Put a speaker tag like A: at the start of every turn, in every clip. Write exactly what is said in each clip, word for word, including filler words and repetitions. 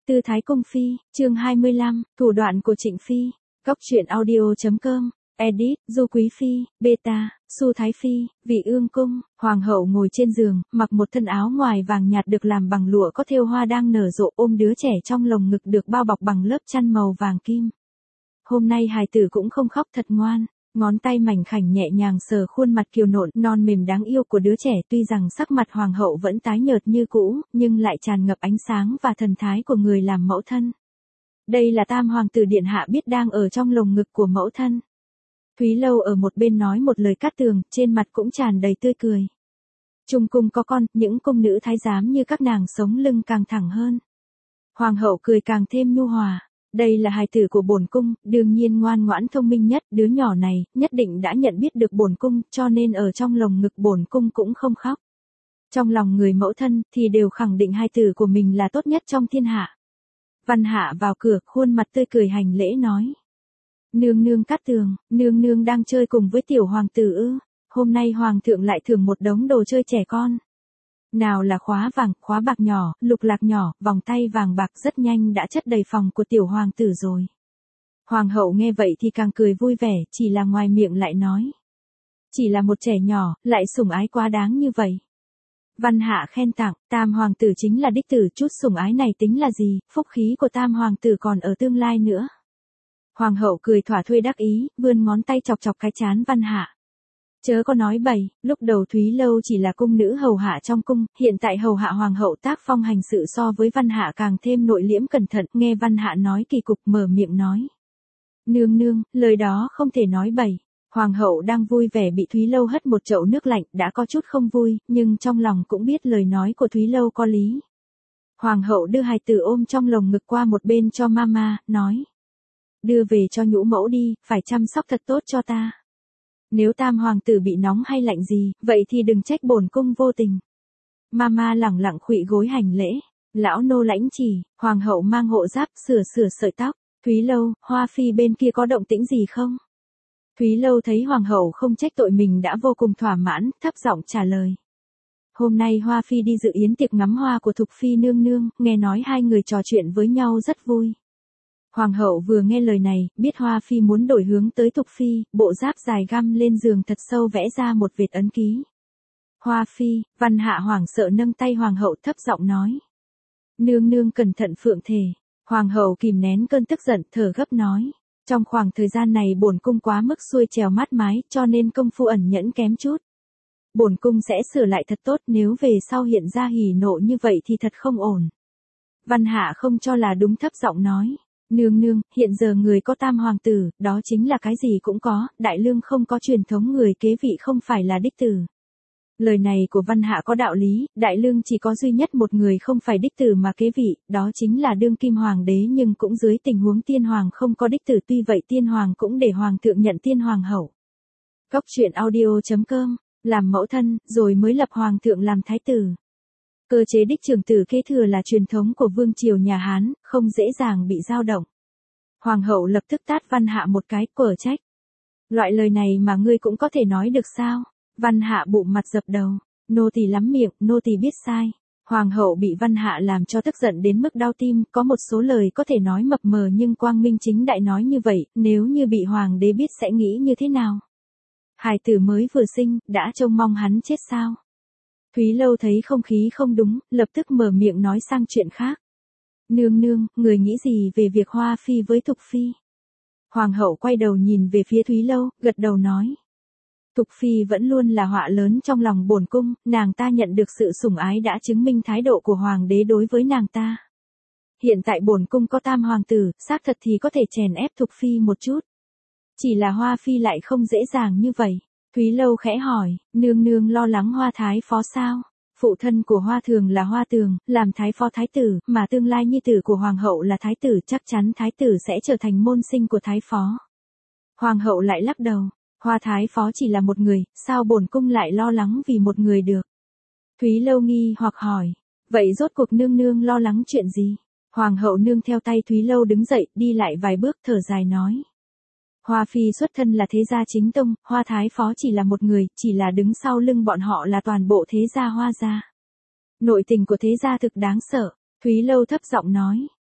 A: Tư Thái Cung Phi, chương hai mươi lăm, thủ đoạn của Trịnh Phi. Góc truyện audio chấm com, edit, Du Quý Phi, beta, Su Thái Phi, Vị Ương Cung. Hoàng hậu ngồi trên giường, mặc một thân áo ngoài vàng nhạt được làm bằng lụa có thêu hoa đang nở rộ, ôm đứa trẻ trong lồng ngực được bao bọc bằng lớp chăn màu vàng kim. Hôm nay hài tử cũng không khóc, thật ngoan. Ngón tay mảnh khảnh nhẹ nhàng sờ khuôn mặt kiều nộn non mềm đáng yêu của đứa trẻ, tuy rằng sắc mặt hoàng hậu vẫn tái nhợt như cũ, nhưng lại tràn ngập ánh sáng và thần thái của người làm mẫu thân. Đây là tam hoàng tử điện hạ biết đang ở trong lồng ngực của mẫu thân. Thúy Lâu ở một bên nói một lời cát tường, trên mặt cũng tràn đầy tươi cười. Trung cung có con, những cung nữ thái giám như các nàng sống lưng càng thẳng hơn. Hoàng hậu cười càng thêm nhu hòa. Đây là hài tử của bổn cung, đương nhiên ngoan ngoãn thông minh nhất, đứa nhỏ này nhất định đã nhận biết được bổn cung, cho nên ở trong lồng ngực bổn cung cũng không khóc. Trong lòng người mẫu thân thì đều khẳng định hài tử của mình là tốt nhất trong thiên hạ. Văn Hạ vào cửa, khuôn mặt tươi cười hành lễ nói: "Nương nương Cát Tường, nương nương đang chơi cùng với tiểu hoàng tử ư? Hôm nay hoàng thượng lại thưởng một đống đồ chơi trẻ con. Nào là khóa vàng, khóa bạc nhỏ, lục lạc nhỏ, vòng tay vàng bạc, rất nhanh đã chất đầy phòng của tiểu hoàng tử rồi." Hoàng hậu nghe vậy thì càng cười vui vẻ, chỉ là ngoài miệng lại nói: "Chỉ là một trẻ nhỏ, lại sủng ái quá đáng như vậy." Văn Hạ khen tặng: "Tam hoàng tử chính là đích tử, chút sủng ái này tính là gì, phúc khí của tam hoàng tử còn ở tương lai nữa." Hoàng hậu cười thỏa thuê đắc ý, vươn ngón tay chọc chọc cái trán Văn Hạ. "Chớ có nói bậy, lúc đầu Thúy Lâu chỉ là cung nữ hầu hạ trong cung, hiện tại hầu hạ hoàng hậu tác phong hành sự so với Văn Hạ càng thêm nội liễm cẩn thận." Nghe Văn Hạ nói kỳ cục, mở miệng nói: "Nương nương, lời đó không thể nói bậy." Hoàng hậu đang vui vẻ bị Thúy Lâu hất một chậu nước lạnh, đã có chút không vui, nhưng trong lòng cũng biết lời nói của Thúy Lâu có lý. Hoàng hậu đưa hài tử ôm trong lồng ngực qua một bên cho mama, nói: "Đưa về cho nhũ mẫu đi, phải chăm sóc thật tốt cho ta. Nếu tam hoàng tử bị nóng hay lạnh gì, vậy thì đừng trách bổn cung vô tình." Mama lẳng lặng khuỵu gối hành lễ. "Lão nô lãnh chỉ." Hoàng hậu mang hộ giáp, sửa sửa sợi tóc. "Thúy Lâu, Hoa Phi bên kia có động tĩnh gì không?" Thúy Lâu thấy hoàng hậu không trách tội mình đã vô cùng thỏa mãn, thấp giọng trả lời: "Hôm nay Hoa Phi đi dự yến tiệc ngắm hoa của Thục Phi nương nương, nghe nói hai người trò chuyện với nhau rất vui." Hoàng hậu vừa nghe lời này, biết Hoa Phi muốn đổi hướng tới Thục Phi, bộ giáp dài găm lên giường thật sâu vẽ ra một vệt ấn ký. "Hoa Phi." Văn Hạ hoảng sợ nâng tay hoàng hậu thấp giọng nói: "Nương nương cẩn thận phượng thể." Hoàng hậu kìm nén cơn tức giận, thở gấp nói: "Trong khoảng thời gian này bổn cung quá mức xuôi trèo mát mái, cho nên công phu ẩn nhẫn kém chút. Bổn cung sẽ sửa lại thật tốt, nếu về sau hiện ra hỉ nộ như vậy thì thật không ổn." Văn Hạ không cho là đúng, thấp giọng nói: "Nương nương, hiện giờ người có tam hoàng tử, đó chính là cái gì cũng có, đại lương không có truyền thống người kế vị không phải là đích tử." Lời này của Văn Hạ có đạo lý, đại lương chỉ có duy nhất một người không phải đích tử mà kế vị, đó chính là đương kim hoàng đế, nhưng cũng dưới tình huống tiên hoàng không có đích tử, tuy vậy tiên hoàng cũng để hoàng thượng nhận tiên hoàng hậu. Góc truyện audio chấm com, làm mẫu thân, rồi mới lập hoàng thượng làm thái tử. Cơ chế đích trưởng tử kế thừa là truyền thống của vương triều nhà Hán, không dễ dàng bị dao động. Hoàng hậu lập tức tát Văn Hạ một cái, quở trách: "Loại lời này mà ngươi cũng có thể nói được sao?" Văn Hạ bụng mặt dập đầu: "Nô tỳ lắm miệng, nô tỳ biết sai." Hoàng hậu bị Văn Hạ làm cho tức giận đến mức đau tim, có một số lời có thể nói mập mờ nhưng quang minh chính đại nói như vậy, nếu như bị hoàng đế biết sẽ nghĩ như thế nào? Hài tử mới vừa sinh, đã trông mong hắn chết sao? Thúy Lâu thấy không khí không đúng, lập tức mở miệng nói sang chuyện khác: "Nương nương, người nghĩ gì về việc Hoa Phi với Thục Phi?" Hoàng hậu quay đầu nhìn về phía Thúy Lâu, gật đầu nói: "Thục Phi vẫn luôn là họa lớn trong lòng bổn cung, nàng ta nhận được sự sủng ái đã chứng minh thái độ của hoàng đế đối với nàng ta. Hiện tại bổn cung có tam hoàng tử, xác thật thì có thể chèn ép Thục Phi một chút. Chỉ là Hoa Phi lại không dễ dàng như vậy." Thúy Lâu khẽ hỏi: "Nương nương lo lắng Hoa Thái Phó sao?" Phụ thân của Hoa Thường là Hoa Tường, làm thái phó thái tử, mà tương lai nhi tử của hoàng hậu là thái tử, chắc chắn thái tử sẽ trở thành môn sinh của thái phó. Hoàng hậu lại lắc đầu: "Hoa thái phó chỉ là một người, sao bổn cung lại lo lắng vì một người được?" Thúy Lâu nghi hoặc hỏi: "Vậy rốt cuộc nương nương lo lắng chuyện gì?" Hoàng hậu nương theo tay Thúy Lâu đứng dậy, đi lại vài bước, thở dài nói: "Hoa Phi xuất thân là thế gia chính tông, Hoa thái phó chỉ là một người, chỉ là đứng sau lưng bọn họ là toàn bộ thế gia Hoa gia. Nội tình của thế gia thực đáng sợ." Thúy Lâu thấp giọng nói: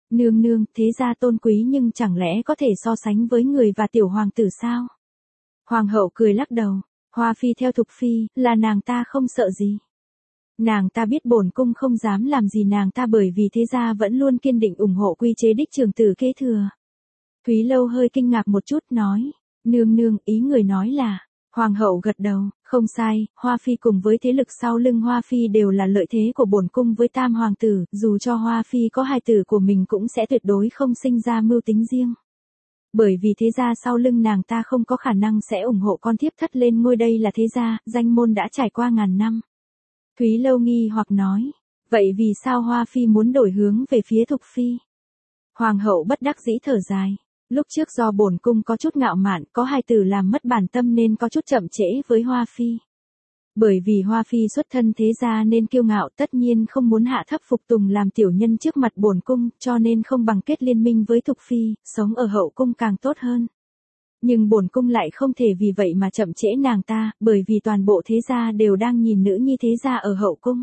A: Nương nương, thế gia tôn quý nhưng chẳng lẽ có thể so sánh với người và tiểu hoàng tử sao? Hoàng hậu cười lắc đầu, Hoa phi theo Thục phi, là nàng ta không sợ gì. Nàng ta biết bổn cung không dám làm gì nàng ta bởi vì thế gia vẫn luôn kiên định ủng hộ quy chế đích trưởng tử kế thừa. Thúy Lâu hơi kinh ngạc một chút nói, nương nương, ý người nói là, hoàng hậu gật đầu, không sai, Hoa phi cùng với thế lực sau lưng Hoa phi đều là lợi thế của bổn cung với tam hoàng tử, dù cho Hoa phi có hài tử của mình cũng sẽ tuyệt đối không sinh ra mưu tính riêng. Bởi vì thế gia sau lưng nàng ta không có khả năng sẽ ủng hộ con thiếp thất lên ngôi, đây là thế gia, danh môn đã trải qua ngàn năm. Thúy Lâu nghi hoặc nói, vậy vì sao Hoa phi muốn đổi hướng về phía Thục phi? Hoàng hậu bất đắc dĩ thở dài, lúc trước do bổn cung có chút ngạo mạn, có hài tử làm mất bản tâm nên có chút chậm trễ với Hoa phi. Bởi vì Hoa phi xuất thân thế gia nên kiêu ngạo, tất nhiên không muốn hạ thấp phục tùng làm tiểu nhân trước mặt bổn cung, cho nên không bằng kết liên minh với Thục phi, sống ở hậu cung càng tốt hơn. Nhưng bổn cung lại không thể vì vậy mà chậm trễ nàng ta, bởi vì toàn bộ thế gia đều đang nhìn nữ nhi thế gia ở hậu cung.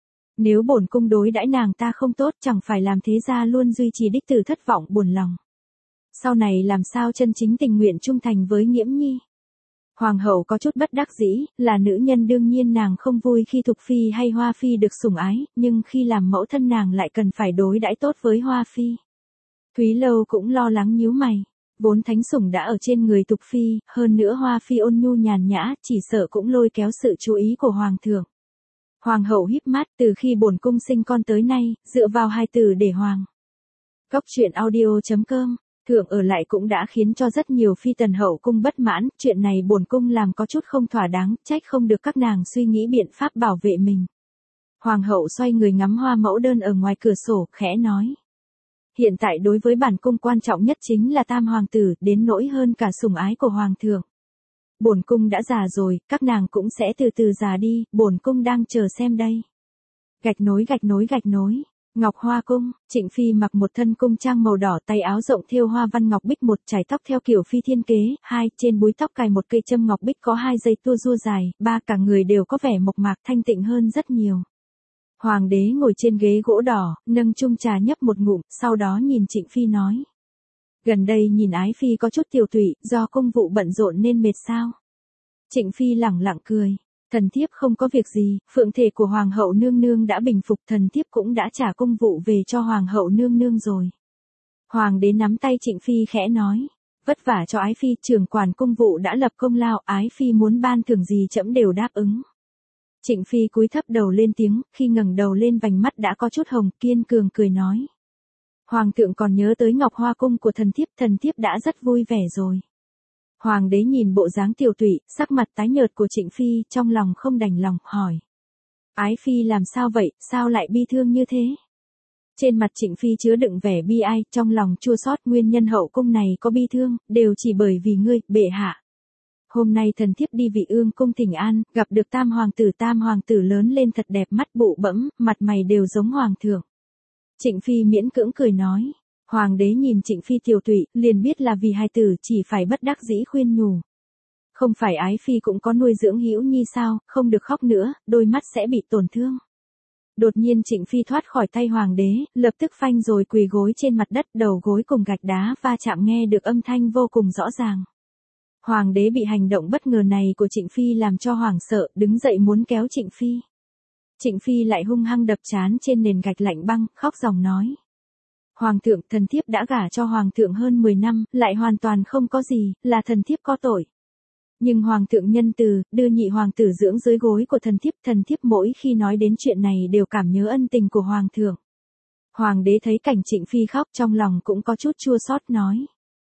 A: Nếu bổn cung đối đãi nàng ta không tốt, chẳng phải làm thế gia luôn duy trì đích tử thất vọng buồn lòng. Sau này làm sao chân chính tình nguyện trung thành với Nghiễm nhi? Hoàng hậu có chút bất đắc dĩ, là nữ nhân đương nhiên nàng không vui khi Thục phi hay Hoa phi được sủng ái, nhưng khi làm mẫu thân nàng lại cần phải đối đãi tốt với Hoa phi. Thúy Lâu cũng lo lắng nhíu mày, vốn thánh sủng đã ở trên người Thục phi, hơn nữa Hoa phi ôn nhu nhàn nhã, chỉ sợ cũng lôi kéo sự chú ý của hoàng thượng. Hoàng hậu híp mắt, từ khi bổn cung sinh con tới nay, dựa vào hai từ để hoàng. Góc truyện audio chấm com, thượng ở lại cũng đã khiến cho rất nhiều phi tần hậu cung bất mãn, chuyện này bổn cung làm có chút không thỏa đáng, trách không được các nàng suy nghĩ biện pháp bảo vệ mình. Hoàng hậu xoay người ngắm hoa mẫu đơn ở ngoài cửa sổ, khẽ nói. Hiện tại đối với bản cung quan trọng nhất chính là tam hoàng tử, đến nỗi hơn cả sủng ái của hoàng thượng. Bổn cung đã già rồi, các nàng cũng sẽ từ từ già đi, bổn cung đang chờ xem đây. Gạch nối gạch nối gạch nối. Ngọc Hoa cung, Trịnh phi mặc một thân cung trang màu đỏ, tay áo rộng thêu hoa văn ngọc bích, một chải tóc theo kiểu phi thiên kế, hai trên búi tóc cài một cây châm ngọc bích có hai dây tua rua dài, ba cả người đều có vẻ mộc mạc thanh tịnh hơn rất nhiều. Hoàng đế ngồi trên ghế gỗ đỏ, nâng chung trà nhấp một ngụm, sau đó nhìn Trịnh phi nói. Gần đây nhìn ái phi có chút tiểu tụy, do công vụ bận rộn nên mệt sao? Trịnh phi lẳng lặng cười. Thần thiếp không có việc gì, phượng thể của hoàng hậu nương nương đã bình phục, thần thiếp cũng đã trả công vụ về cho hoàng hậu nương nương rồi. Hoàng đế nắm tay Trịnh phi khẽ nói, vất vả cho ái phi, trưởng quản công vụ đã lập công lao, ái phi muốn ban thưởng gì trẫm đều đáp ứng. Trịnh phi cúi thấp đầu lên tiếng, khi ngẩng đầu lên vành mắt đã có chút hồng, kiên cường cười nói. Hoàng thượng còn nhớ tới Ngọc Hoa cung của thần thiếp, thần thiếp đã rất vui vẻ rồi. Hoàng đế nhìn bộ dáng tiểu tụy, sắc mặt tái nhợt của Trịnh phi, trong lòng không đành lòng, hỏi. Ái phi làm sao vậy, sao lại bi thương như thế? Trên mặt Trịnh phi chứa đựng vẻ bi ai, trong lòng chua xót, nguyên nhân hậu cung này có bi thương, đều chỉ bởi vì ngươi, bệ hạ. Hôm nay thần thiếp đi Vị Ương cung thỉnh an, gặp được tam hoàng tử, tam hoàng tử lớn lên thật đẹp, mắt bụ bẫm, mặt mày đều giống hoàng thượng. Trịnh phi miễn cưỡng cười nói. Hoàng đế nhìn Trịnh phi tiểu tụy, liền biết là vì hài tử, chỉ phải bất đắc dĩ khuyên nhủ. Không phải ái phi cũng có nuôi dưỡng Hữu nhi sao, không được khóc nữa, đôi mắt sẽ bị tổn thương. Đột nhiên Trịnh phi thoát khỏi tay hoàng đế, lập tức phanh rồi quỳ gối trên mặt đất, đầu gối cùng gạch đá va chạm nghe được âm thanh vô cùng rõ ràng. Hoàng đế bị hành động bất ngờ này của Trịnh phi làm cho hoảng sợ, đứng dậy muốn kéo Trịnh phi. Trịnh phi lại hung hăng đập trán trên nền gạch lạnh băng, khóc ròng nói. Hoàng thượng, thần thiếp đã gả cho hoàng thượng hơn mười năm, lại hoàn toàn không có gì, là thần thiếp có tội. Nhưng hoàng thượng nhân từ, đưa nhị hoàng tử dưỡng dưới gối của thần thiếp, thần thiếp mỗi khi nói đến chuyện này đều cảm nhớ ân tình của hoàng thượng. Hoàng đế thấy cảnh Trịnh phi khóc, trong lòng cũng có chút chua xót nói.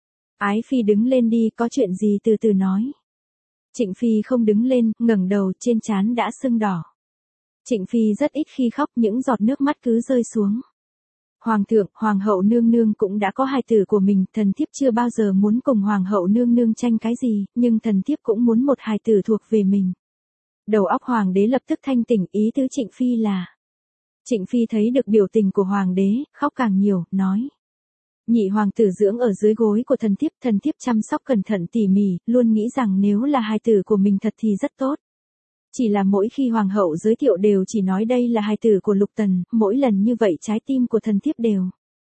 A: Ái phi đứng lên đi, có chuyện gì từ từ nói. Trịnh phi không đứng lên, ngẩng đầu, trên trán đã sưng đỏ. Trịnh phi rất ít khi khóc, những giọt nước mắt cứ rơi xuống. Hoàng thượng, hoàng hậu nương nương cũng đã có hài tử của mình, thần thiếp chưa bao giờ muốn cùng hoàng hậu nương nương tranh cái gì, nhưng thần thiếp cũng muốn một hài tử thuộc về mình. Đầu óc hoàng đế lập tức thanh tỉnh, ý tứ Trịnh phi là. Trịnh phi thấy được biểu tình của hoàng đế, khóc càng nhiều, nói. Nhị hoàng tử dưỡng ở dưới gối của thần thiếp, thần thiếp chăm sóc cẩn thận tỉ mỉ, luôn nghĩ rằng nếu là hài tử của mình thật thì rất tốt. Chỉ là mỗi khi hoàng hậu giới thiệu đều chỉ nói đây là hài tử của Lục Tần, mỗi lần như vậy trái tim của thần thiếp đều.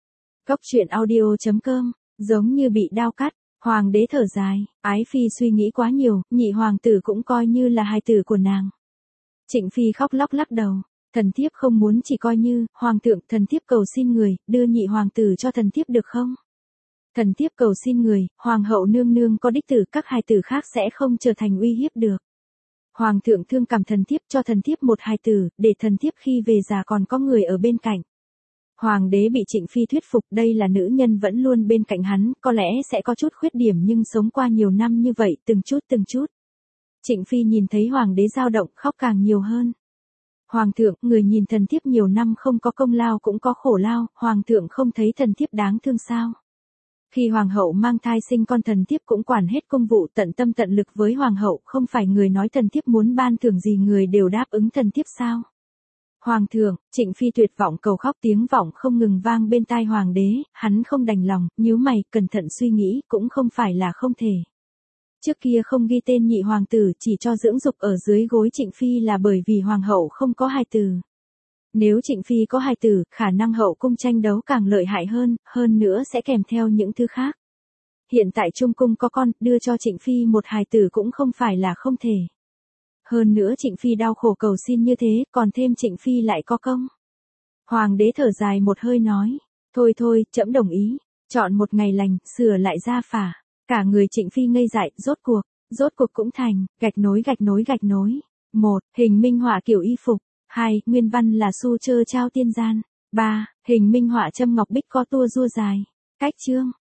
A: Cốc truyện audio chấm com, giống như bị đao cắt, hoàng đế thở dài, ái phi suy nghĩ quá nhiều, nhị hoàng tử cũng coi như là hài tử của nàng. Trịnh phi khóc lóc lắc đầu, thần thiếp không muốn chỉ coi như, hoàng thượng, thần thiếp cầu xin người, đưa nhị hoàng tử cho thần thiếp được không? Thần thiếp cầu xin người, hoàng hậu nương nương có đích tử, các hài tử khác sẽ không trở thành uy hiếp được. Hoàng thượng thương cảm thần thiếp, cho thần thiếp một hài tử, để thần thiếp khi về già còn có người ở bên cạnh. Hoàng đế bị Trịnh phi thuyết phục, đây là nữ nhân vẫn luôn bên cạnh hắn, có lẽ sẽ có chút khuyết điểm nhưng sống qua nhiều năm như vậy, từng chút từng chút. Trịnh phi nhìn thấy hoàng đế dao động, khóc càng nhiều hơn. Hoàng thượng, người nhìn thần thiếp nhiều năm không có công lao cũng có khổ lao, hoàng thượng không thấy thần thiếp đáng thương sao? Khi hoàng hậu mang thai sinh con, thần thiếp cũng quản hết công vụ, tận tâm tận lực với hoàng hậu, không phải người nói thần thiếp muốn ban thưởng gì người đều đáp ứng thần thiếp sao? Hoàng thượng, Trịnh phi tuyệt vọng cầu khóc, tiếng vọng không ngừng vang bên tai hoàng đế, hắn không đành lòng, nhíu mày, cẩn thận suy nghĩ, cũng không phải là không thể. Trước kia không ghi tên nhị hoàng tử, chỉ cho dưỡng dục ở dưới gối Trịnh phi là bởi vì hoàng hậu không có hài tử. Nếu Trịnh phi có hài tử, khả năng hậu cung tranh đấu càng lợi hại hơn, hơn nữa sẽ kèm theo những thứ khác. Hiện tại trung cung có con, đưa cho Trịnh phi một hài tử cũng không phải là không thể. Hơn nữa Trịnh phi đau khổ cầu xin như thế, còn thêm Trịnh phi lại có công. Hoàng đế thở dài một hơi nói, thôi thôi, trẫm đồng ý, chọn một ngày lành, sửa lại gia phả. Cả người Trịnh phi ngây dại, rốt cuộc, rốt cuộc cũng thành, gạch nối gạch nối gạch nối. một. Hình minh họa kiểu y phục. hai. Nguyên văn là su chơ trao tiên gian. ba. Hình minh họa châm ngọc bích co tua rua dài. Cách chương.